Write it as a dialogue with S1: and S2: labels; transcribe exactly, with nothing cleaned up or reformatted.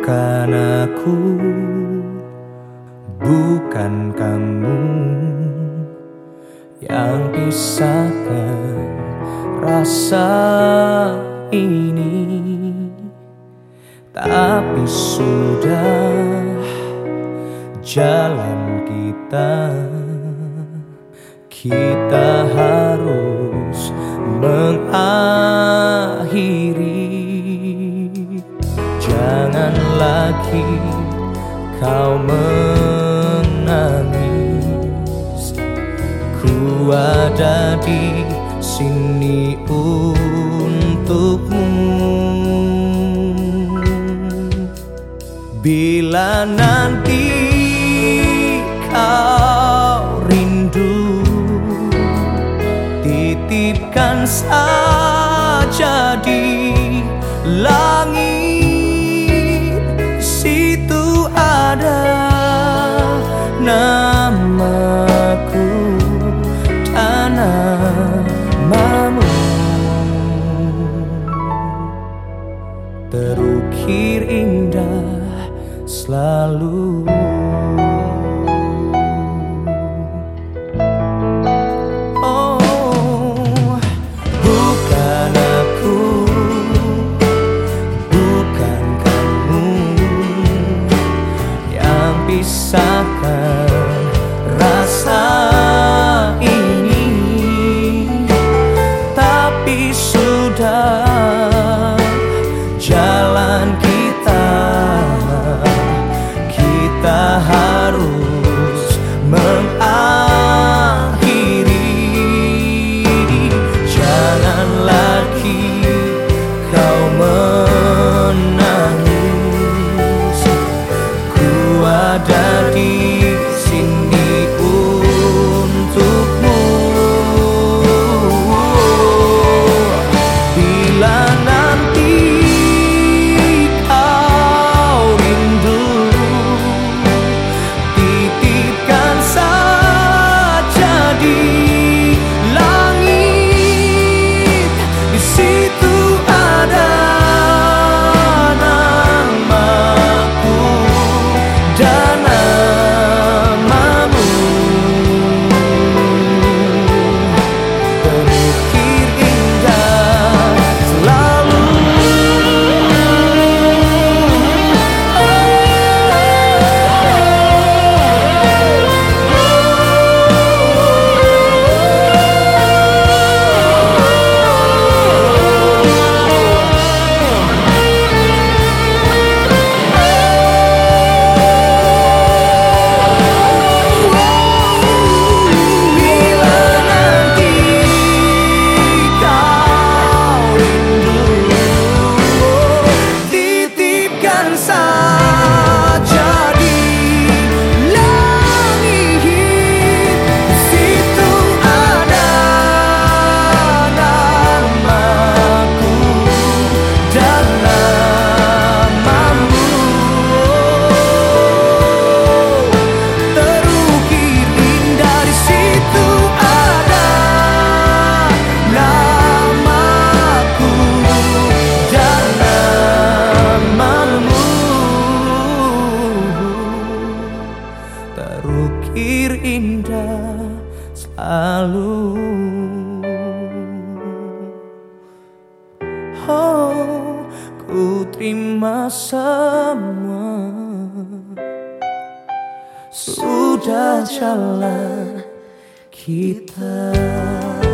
S1: Bukan aku, bukan kamu yang pisahkan rasa ini, tapi sudah jalan kita. Kita harus mengakhiri. Jangan lagi kau menangis. Ku ada di sini untukmu. Bila nanti kau rindu, titipkan saja di langit. Situ ada namaku dan namamu, terukir indah selalu. Pisahkan rasa ini, tapi sudah jalan kita. Kita harus mengakhiri. Jangan lagi kau menangis. Ku ada di sini untukmu. Bila nanti kau rindu, titipkan saja di langit. Di situ ada namaku dan namamu, terukir indah selalu. Terukir indah selalu. Oh, ku terima semua. Sudah jalan kita.